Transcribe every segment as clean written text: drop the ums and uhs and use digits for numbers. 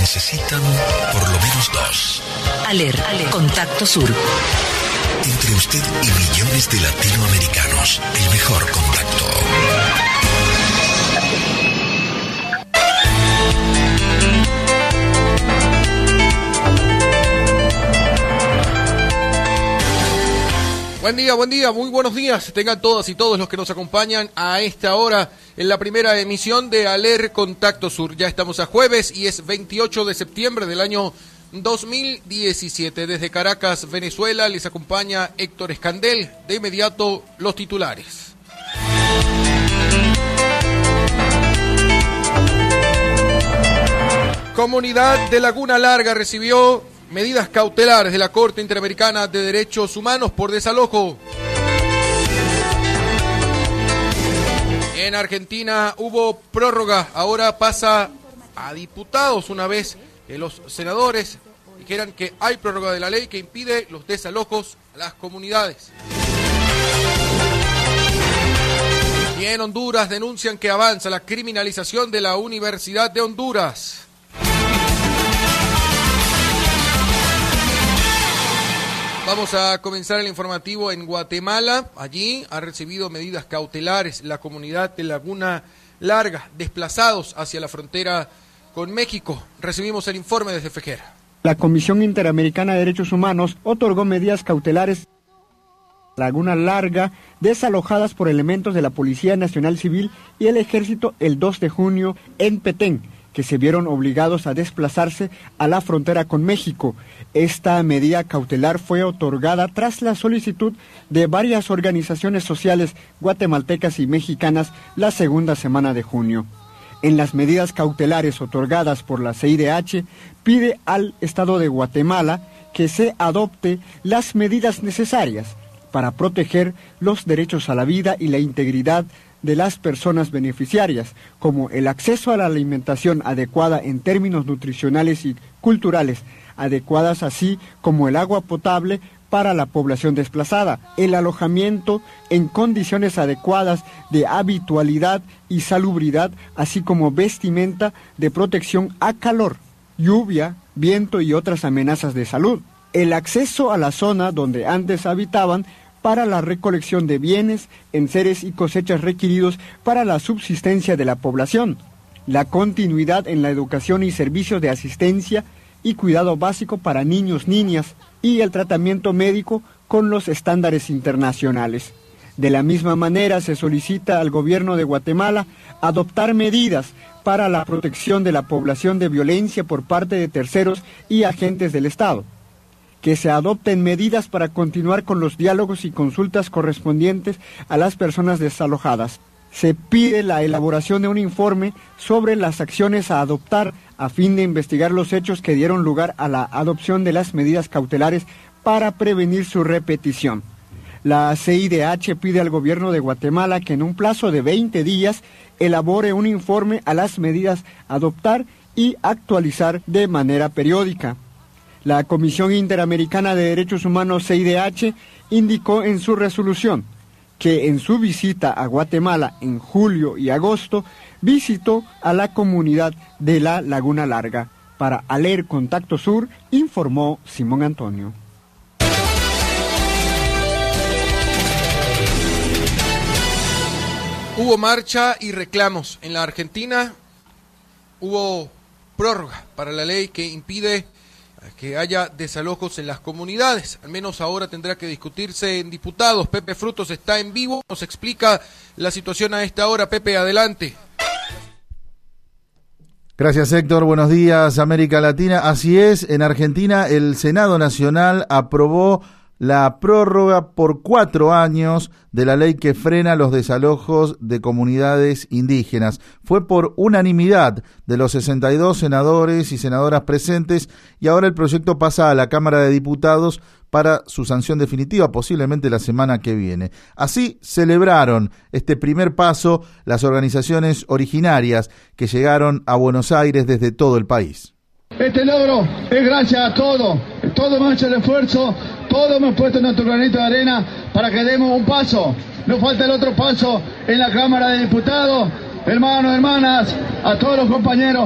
necesitan por lo menos dos. ALER, Contacto Sur. Entre usted y millones de latinoamericanos, el mejor contacto. Buen día, muy buenos días. Tengan todas y todos los que nos acompañan a esta hora en la primera emisión de ALER Contacto Sur. Ya estamos a jueves y es 28 de septiembre del año 2017. Desde Caracas, Venezuela, les acompaña Héctor Escandel. De inmediato, los titulares. Comunidad de Laguna Larga recibió medidas cautelares de la Corte Interamericana de Derechos Humanos por desalojo. En Argentina hubo prórroga, ahora pasa a diputados una vez que los senadores dijeran que hay prórroga de la ley que impide los desalojos a las comunidades. Y en Honduras denuncian que avanza la criminalización de la Universidad de Honduras. Vamos a comenzar el informativo en Guatemala. Allí ha recibido medidas cautelares la comunidad de Laguna Larga, desplazados hacia la frontera con México. Recibimos el informe desde Fejera. La Comisión Interamericana de Derechos Humanos otorgó medidas cautelares a Laguna Larga, desalojadas por elementos de la Policía Nacional Civil y el Ejército el 2 de junio en Petén, que se vieron obligados a desplazarse a la frontera con México. Esta medida cautelar fue otorgada tras la solicitud de varias organizaciones sociales guatemaltecas y mexicanas la segunda semana de junio. En las medidas cautelares otorgadas por la CIDH, pide al Estado de Guatemala que se adopte las medidas necesarias para proteger los derechos a la vida y la integridad de las personas beneficiarias, como el acceso a la alimentación adecuada en términos nutricionales y culturales adecuadas, así como el agua potable para la población desplazada, el alojamiento en condiciones adecuadas de habitualidad y salubridad, así como vestimenta de protección a calor, lluvia, viento y otras amenazas de salud, el acceso a la zona donde antes habitaban para la recolección de bienes, enseres y cosechas requeridos para la subsistencia de la población, la continuidad en la educación y servicios de asistencia y cuidado básico para niños, niñas, y el tratamiento médico con los estándares internacionales. De la misma manera, se solicita al gobierno de Guatemala adoptar medidas para la protección de la población de violencia por parte de terceros y agentes del Estado, que se adopten medidas para continuar con los diálogos y consultas correspondientes a las personas desalojadas. Se pide la elaboración de un informe sobre las acciones a adoptar a fin de investigar los hechos que dieron lugar a la adopción de las medidas cautelares para prevenir su repetición. La CIDH pide al gobierno de Guatemala que en un plazo de 20 días elabore un informe a las medidas a adoptar y actualizar de manera periódica. La Comisión Interamericana de Derechos Humanos, CIDH, indicó en su resolución que en su visita a Guatemala en julio y agosto visitó a la comunidad de la Laguna Larga. Para ALER Contacto Sur, informó Simón Antonio. Hubo marcha y reclamos en la Argentina. Hubo prórroga para la ley que impide que haya desalojos en las comunidades. Al menos ahora tendrá que discutirse en diputados. Pepe Frutos está en vivo, nos explica la situación a esta hora. Pepe, adelante. Gracias, Héctor. Buenos días, América Latina. Así es, en Argentina el Senado Nacional aprobó la prórroga por 4 años de la ley que frena los desalojos de comunidades indígenas. Fue por unanimidad de los 62 senadores y senadoras presentes y ahora el proyecto pasa a la Cámara de Diputados para su sanción definitiva, posiblemente la semana que viene. Así celebraron este primer paso las organizaciones originarias que llegaron a Buenos Aires desde todo el país. Este logro es gracias a todos hemos hecho el esfuerzo, todos hemos puesto nuestro granito de arena para que demos un paso. Nos falta el otro paso en la Cámara de Diputados. Hermanos, hermanas, a todos los compañeros,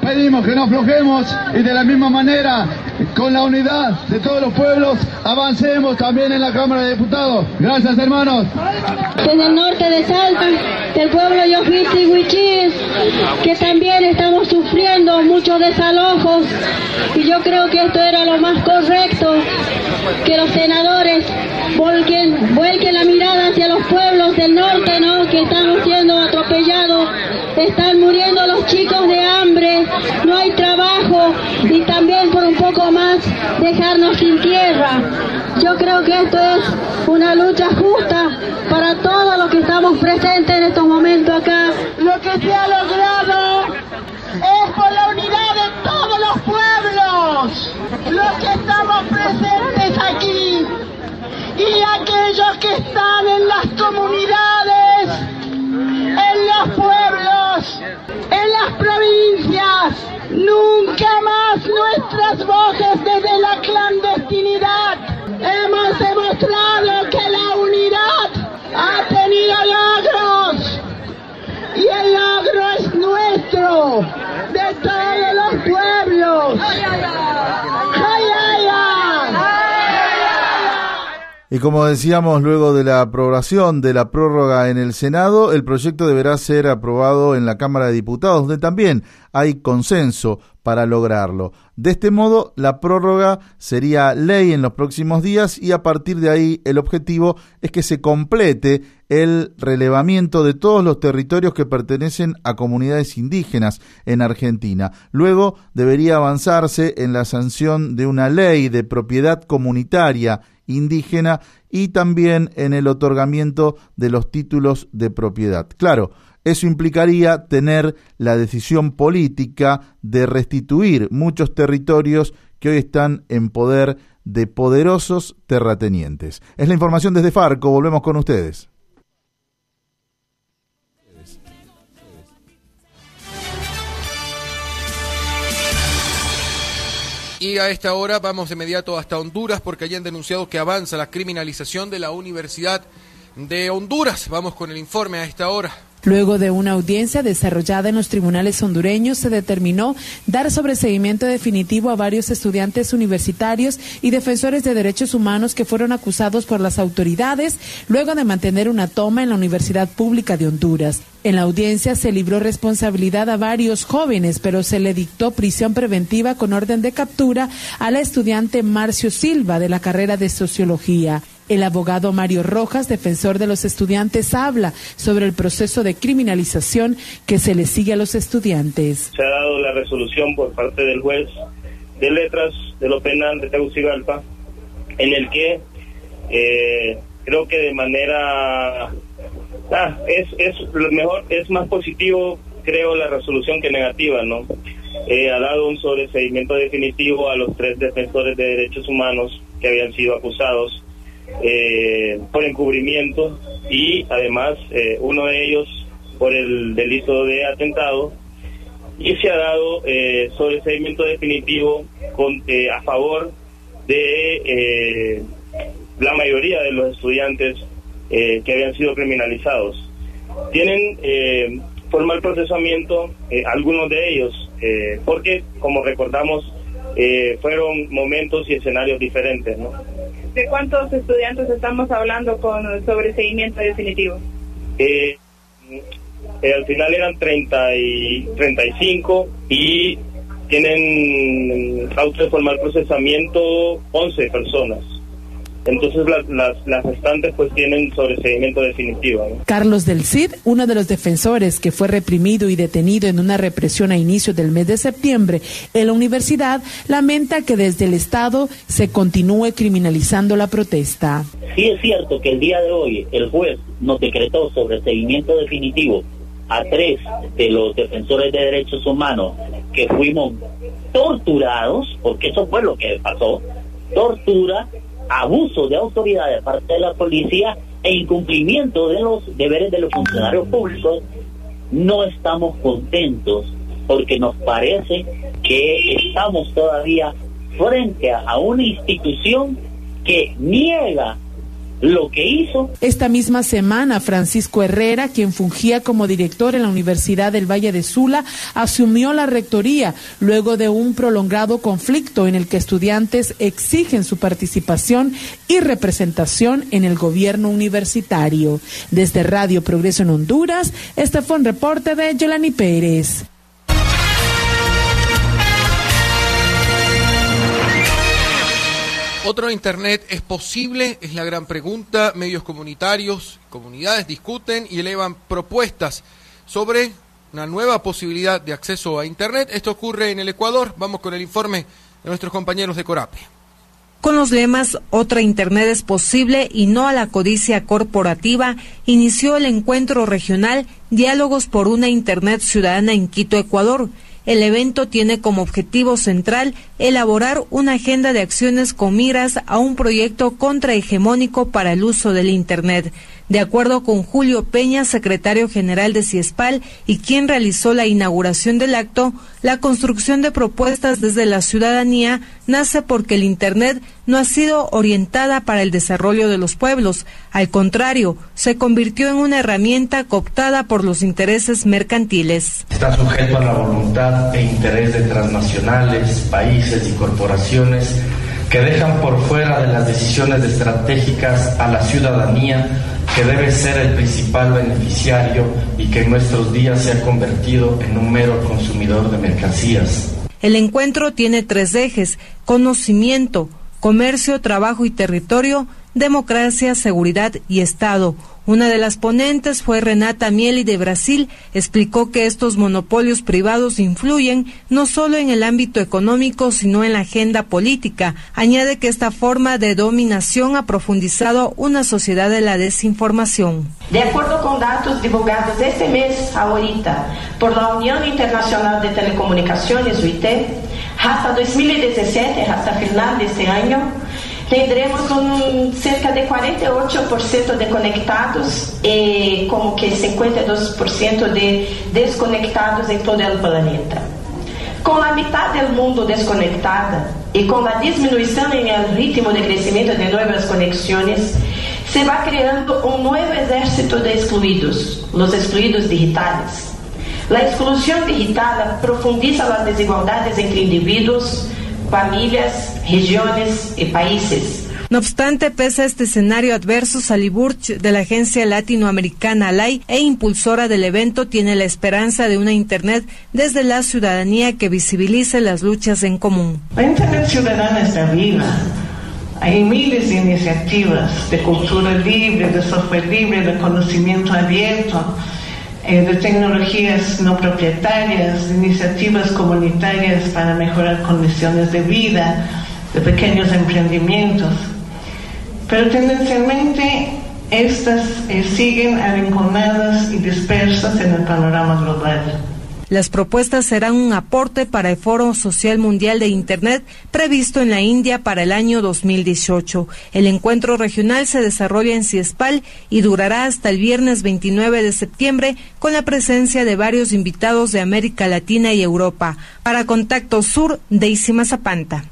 pedimos que no aflojemos y de la misma manera, con la unidad de todos los pueblos, avancemos también en la Cámara de Diputados. Gracias, hermanos. Desde el norte de Salta, del pueblo Yojitsi y Huichís, que también estamos sufriendo muchos desalojos, y yo creo que esto era lo más correcto, que los senadores vuelquen la mirada hacia los pueblos del norte, ¿no?, que están siendo atropellados, están muriendo los chicos de hambre, no hay trabajo, y también por un poco más dejarnos sin tierra. Yo creo que esto es una lucha justa para todos los que estamos presentes en estos momentos acá. Lo que se ha logrado es por la unidad de todos los pueblos, los que estamos presentes aquí y aquellos que están en las comunidades, en los pueblos, en las provincias. Nunca más nuestras voces desde la clandestinidad. Hemos demostrado que la unidad ha tenido logros y el logro es nuestro, de todos los pueblos. Y como decíamos, luego de la aprobación de la prórroga en el Senado, el proyecto deberá ser aprobado en la Cámara de Diputados, donde también hay consenso para lograrlo. De este modo, la prórroga sería ley en los próximos días y a partir de ahí el objetivo es que se complete el relevamiento de todos los territorios que pertenecen a comunidades indígenas en Argentina. Luego debería avanzarse en la sanción de una ley de propiedad comunitaria indígena y también en el otorgamiento de los títulos de propiedad. Claro, eso implicaría tener la decisión política de restituir muchos territorios que hoy están en poder de poderosos terratenientes. Es la información desde Farco, volvemos con ustedes. Y a esta hora vamos de inmediato hasta Honduras porque allí han denunciado que avanza la criminalización de la Universidad de Honduras. Vamos con el informe a esta hora. Luego de una audiencia desarrollada en los tribunales hondureños, se determinó dar sobreseimiento definitivo a varios estudiantes universitarios y defensores de derechos humanos que fueron acusados por las autoridades luego de mantener una toma en la Universidad Pública de Honduras. En la audiencia se libró responsabilidad a varios jóvenes, pero se le dictó prisión preventiva con orden de captura a la estudiante Marcio Silva de la carrera de Sociología. El abogado Mario Rojas, defensor de los estudiantes, habla sobre el proceso de criminalización que se le sigue a los estudiantes. Se ha dado la resolución por parte del juez de letras de lo penal de Tegucigalpa, en el que creo que de manera es lo mejor, es más positivo, creo, la resolución que negativa, ¿no? Ha dado un sobreseimiento definitivo a los 3 defensores de derechos humanos que habían sido acusados por encubrimiento y además uno de ellos por el delito de atentado, y se ha dado sobreseimiento definitivo a favor de la mayoría de los estudiantes que habían sido criminalizados. Tienen formal procesamiento algunos de ellos, porque como recordamos fueron momentos y escenarios diferentes, ¿no? ¿De cuántos estudiantes estamos hablando con sobreseimiento definitivo? Al final eran 35 y tienen auto de formal procesamiento 11 personas. Entonces las restantes pues tienen sobreseimiento definitivo, ¿no? Carlos del Cid, uno de los defensores que fue reprimido y detenido en una represión a inicios del mes de septiembre en la universidad, lamenta que desde el Estado se continúe criminalizando la protesta. Sí es cierto que el día de hoy el juez nos decretó sobreseimiento definitivo a 3 de los defensores de derechos humanos que fuimos torturados, porque eso fue lo que pasó, tortura, abuso de autoridad de parte de la policía e incumplimiento de los deberes de los funcionarios públicos. No estamos contentos porque nos parece que estamos todavía frente a una institución que niega lo que hizo. Esta misma semana, Francisco Herrera, quien fungía como director en la Universidad del Valle de Sula, asumió la rectoría luego de un prolongado conflicto en el que estudiantes exigen su participación y representación en el gobierno universitario. Desde Radio Progreso en Honduras, este fue un reporte de Yolani Pérez. ¿Otro Internet es posible? Es la gran pregunta. Medios comunitarios, comunidades discuten y elevan propuestas sobre una nueva posibilidad de acceso a Internet. Esto ocurre en el Ecuador. Vamos con el informe de nuestros compañeros de Corape. Con los lemas "Otra Internet es posible" y "No a la codicia corporativa", inició el encuentro regional Diálogos por una Internet Ciudadana en Quito, Ecuador. El evento tiene como objetivo central elaborar una agenda de acciones con miras a un proyecto contrahegemónico para el uso del Internet. De acuerdo con Julio Peña, secretario general de CIESPAL y quien realizó la inauguración del acto, la construcción de propuestas desde la ciudadanía nace porque el Internet no ha sido orientada para el desarrollo de los pueblos. Al contrario, se convirtió en una herramienta cooptada por los intereses mercantiles. Está sujeto a la voluntad e interés de transnacionales, países y corporaciones que dejan por fuera de las decisiones estratégicas a la ciudadanía, que debe ser el principal beneficiario y que en nuestros días se ha convertido en un mero consumidor de mercancías. El encuentro tiene 3 ejes: conocimiento, comercio, trabajo y territorio, democracia, seguridad y Estado. Una de las ponentes fue Renata Mieli de Brasil. Explicó que estos monopolios privados influyen no solo en el ámbito económico, sino en la agenda política. Añade que esta forma de dominación ha profundizado una sociedad de la desinformación. De acuerdo con datos divulgados este mes ahorita por la Unión Internacional de Telecomunicaciones, UIT, hasta 2017, hasta final de este año, tendremos cerca de 48% de conectados y como que 52% de desconectados en todo el planeta. Con la mitad del mundo desconectada y con la disminución en el ritmo de crecimiento de nuevas conexiones, se va creando un nuevo ejército de excluidos, los excluidos digitales. La exclusión digital profundiza las desigualdades entre individuos, familias, regiones y países. No obstante, pese a este escenario adverso, Sally Burch, de la agencia latinoamericana ALAI e impulsora del evento, tiene la esperanza de una Internet desde la ciudadanía que visibilice las luchas en común. La Internet ciudadana está viva. Hay miles de iniciativas de cultura libre, de software libre, de conocimiento abierto, de tecnologías no propietarias, de iniciativas comunitarias para mejorar condiciones de vida, de pequeños emprendimientos. Pero tendencialmente estas siguen arrinconadas y dispersas en el panorama global. Las propuestas serán un aporte para el Foro Social Mundial de Internet previsto en la India para el año 2018. El encuentro regional se desarrolla en CIESPAL y durará hasta el viernes 29 de septiembre con la presencia de varios invitados de América Latina y Europa. Para Contacto Sur, Daisy Mazapanta.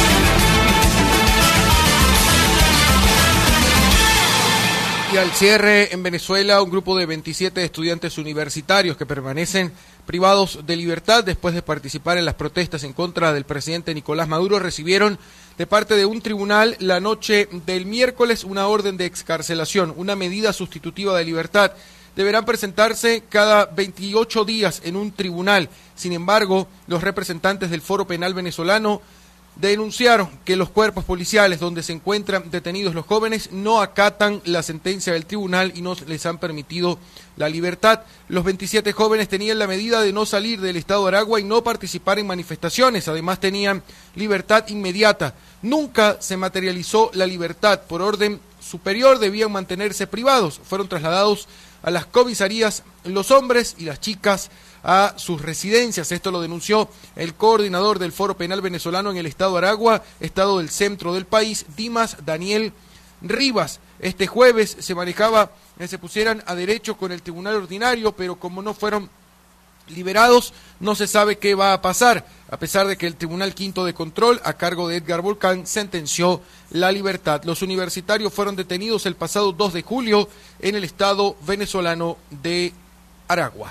Y al cierre, en Venezuela, un grupo de 27 estudiantes universitarios que permanecen privados de libertad después de participar en las protestas en contra del presidente Nicolás Maduro recibieron de parte de un tribunal la noche del miércoles una orden de excarcelación, una medida sustitutiva de libertad. Deberán presentarse cada 28 días en un tribunal. Sin embargo, los representantes del Foro Penal venezolano denunciaron que los cuerpos policiales donde se encuentran detenidos los jóvenes no acatan la sentencia del tribunal y no les han permitido la libertad. Los 27 jóvenes tenían la medida de no salir del estado de Aragua y no participar en manifestaciones. Además tenían libertad inmediata. Nunca se materializó la libertad. Por orden superior debían mantenerse privados. Fueron trasladados a las comisarías los hombres y las chicas a sus residencias. Esto lo denunció el coordinador del Foro Penal venezolano en el estado de Aragua, estado del centro del país, Dimas Daniel Rivas. Este jueves se manejaba que se pusieran a derecho con el tribunal ordinario, pero como no fueron liberados, no se sabe qué va a pasar, a pesar de que el Tribunal Quinto de Control, a cargo de Edgar Volcán, sentenció la libertad. Los universitarios fueron detenidos el pasado 2 de julio en el estado venezolano de Aragua.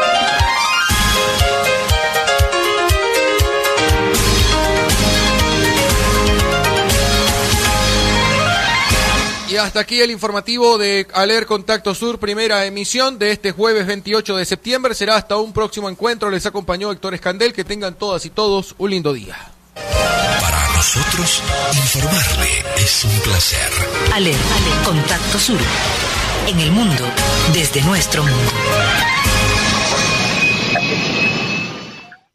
Y hasta aquí el informativo de Aler Contacto Sur, primera emisión de este jueves 28 de septiembre. Será hasta un próximo encuentro. Les acompañó Héctor Escandel. Que tengan todas y todos un lindo día. Para nosotros, informarle es un placer. Aler Contacto Sur. En el mundo, desde nuestro mundo.